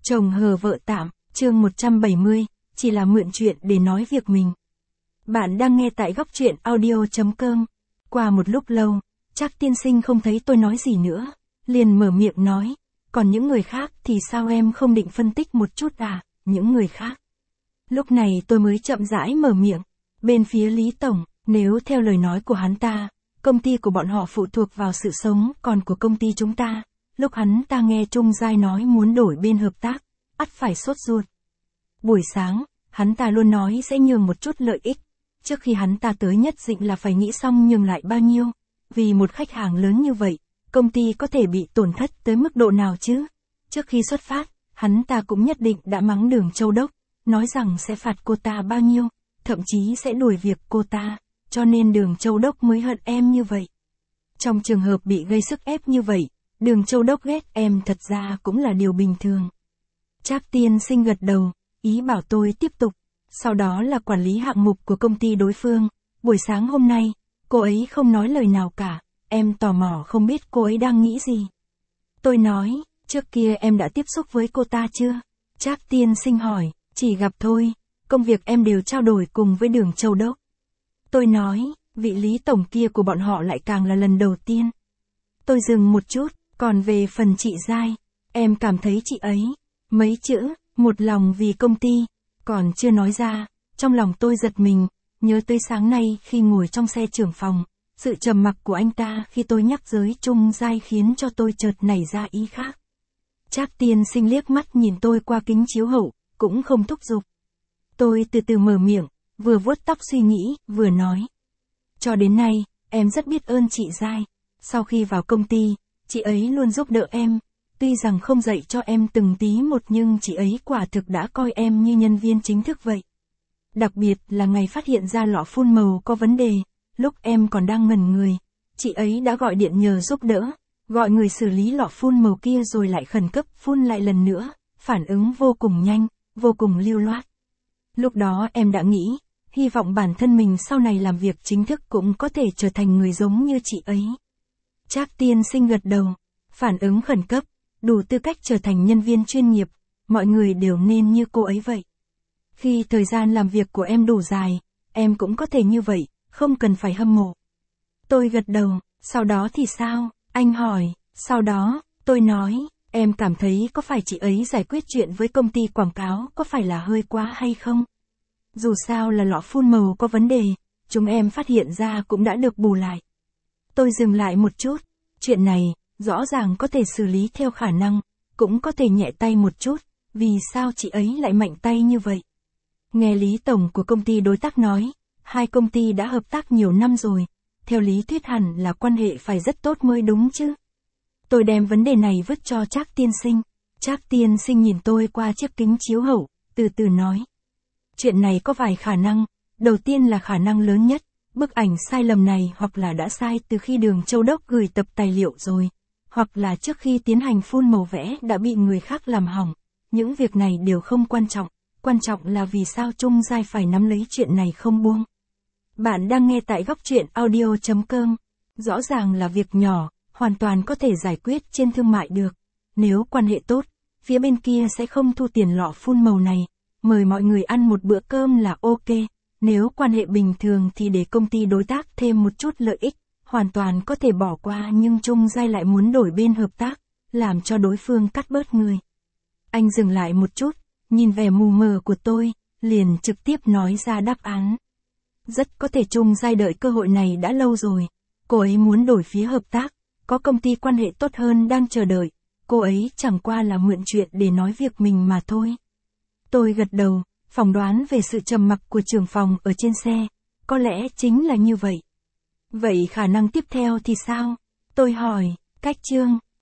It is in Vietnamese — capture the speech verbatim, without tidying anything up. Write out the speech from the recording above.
Chồng hờ vợ tạm, chương một trăm bảy mươi, chỉ là mượn chuyện để nói việc mình. Bạn đang nghe tại góc truyện audio chấm com. Qua một lúc lâu, Trác tiên sinh không thấy tôi nói gì nữa, liền mở miệng nói, còn những người khác thì sao em không định phân tích một chút à, những người khác. Lúc này tôi mới chậm rãi mở miệng, bên phía Lý Tổng, nếu theo lời nói của hắn ta, công ty của bọn họ phụ thuộc vào sự sống còn của công ty chúng ta, lúc hắn ta nghe Trung Giai nói muốn đổi bên hợp tác, ắt phải sốt ruột. Buổi sáng, hắn ta luôn nói sẽ nhường một chút lợi ích, trước khi hắn ta tới nhất định là phải nghĩ xong nhường lại bao nhiêu, vì một khách hàng lớn như vậy, công ty có thể bị tổn thất tới mức độ nào chứ. Trước khi xuất phát, hắn ta cũng nhất định đã mắng Đường Châu Đốc, nói rằng sẽ phạt cô ta bao nhiêu, thậm chí sẽ đuổi việc cô ta, cho nên Đường Châu Đốc mới hận em như vậy. Trong trường hợp bị gây sức ép như vậy, Đường Châu Đốc ghét em thật ra cũng là điều bình thường. Trác tiên sinh gật đầu, ý bảo tôi tiếp tục. Sau đó là quản lý hạng mục của công ty đối phương. Buổi sáng hôm nay, cô ấy không nói lời nào cả, em tò mò không biết cô ấy đang nghĩ gì. Tôi nói, trước kia em đã tiếp xúc với cô ta chưa? Trác tiên sinh hỏi, chỉ gặp thôi, công việc em đều trao đổi cùng với Đường Châu Đốc. Tôi nói, vị Lý Tổng kia của bọn họ lại càng là lần đầu tiên. Tôi dừng một chút, còn về phần chị Giai, em cảm thấy chị ấy, mấy chữ, một lòng vì công ty, còn chưa nói ra, trong lòng tôi giật mình, nhớ tới sáng nay khi ngồi trong xe trưởng phòng, sự trầm mặc của anh ta khi tôi nhắc tới Trung Giai khiến cho tôi chợt nảy ra ý khác. Trác tiên sinh liếc mắt nhìn tôi qua kính chiếu hậu, cũng không thúc giục. Tôi từ từ mở miệng, vừa vuốt tóc suy nghĩ, vừa nói. Cho đến nay, em rất biết ơn chị Giai. Sau khi vào công ty, chị ấy luôn giúp đỡ em. Tuy rằng không dạy cho em từng tí một nhưng chị ấy quả thực đã coi em như nhân viên chính thức vậy. Đặc biệt là ngày phát hiện ra lọ phun màu có vấn đề, lúc em còn đang ngẩn người, chị ấy đã gọi điện nhờ giúp đỡ, gọi người xử lý lọ phun màu kia rồi lại khẩn cấp phun lại lần nữa, phản ứng vô cùng nhanh, vô cùng lưu loát. Lúc đó em đã nghĩ, hy vọng bản thân mình sau này làm việc chính thức cũng có thể trở thành người giống như chị ấy. Trác tiên sinh gật đầu, phản ứng khẩn cấp, đủ tư cách trở thành nhân viên chuyên nghiệp, mọi người đều nên như cô ấy vậy. Khi thời gian làm việc của em đủ dài, em cũng có thể như vậy, không cần phải hâm mộ. Tôi gật đầu, sau đó thì sao? Anh hỏi, sau đó, tôi nói, em cảm thấy có phải chị ấy giải quyết chuyện với công ty quảng cáo có phải là hơi quá hay không? Dù sao là lọ phun màu có vấn đề, chúng em phát hiện ra cũng đã được bù lại. Tôi dừng lại một chút, chuyện này, rõ ràng có thể xử lý theo khả năng, cũng có thể nhẹ tay một chút, vì sao chị ấy lại mạnh tay như vậy? Nghe Lý Tổng của công ty đối tác nói, hai công ty đã hợp tác nhiều năm rồi, theo lý thuyết hẳn là quan hệ phải rất tốt mới đúng chứ. Tôi đem vấn đề này vứt cho Trác tiên sinh. Trác tiên sinh nhìn tôi qua chiếc kính chiếu hậu, từ từ nói. Chuyện này có vài khả năng, đầu tiên là khả năng lớn nhất, bức ảnh sai lầm này hoặc là đã sai từ khi Đường Châu Đốc gửi tập tài liệu rồi, hoặc là trước khi tiến hành phun màu vẽ đã bị người khác làm hỏng. Những việc này đều không quan trọng, quan trọng là vì sao Trung Giai phải nắm lấy chuyện này không buông. Bạn đang nghe tại góc truyện audio chấm com. Rõ ràng là việc nhỏ, hoàn toàn có thể giải quyết trên thương mại được. Nếu quan hệ tốt, phía bên kia sẽ không thu tiền lọ phun màu này, mời mọi người ăn một bữa cơm là ok. Nếu quan hệ bình thường thì để công ty đối tác thêm một chút lợi ích, hoàn toàn có thể bỏ qua, nhưng Trung Giai lại muốn đổi bên hợp tác, làm cho đối phương cắt bớt người. Anh dừng lại một chút, nhìn vẻ mù mờ của tôi, liền trực tiếp nói ra đáp án. Rất có thể Trung Giai đợi cơ hội này đã lâu rồi, cô ấy muốn đổi phía hợp tác, có công ty quan hệ tốt hơn đang chờ đợi, cô ấy chẳng qua là mượn chuyện để nói việc mình mà thôi. Tôi gật đầu, phỏng đoán về sự trầm mặc của trưởng phòng ở trên xe, có lẽ chính là như vậy. Vậy khả năng tiếp theo thì sao? Tôi hỏi, cách chương.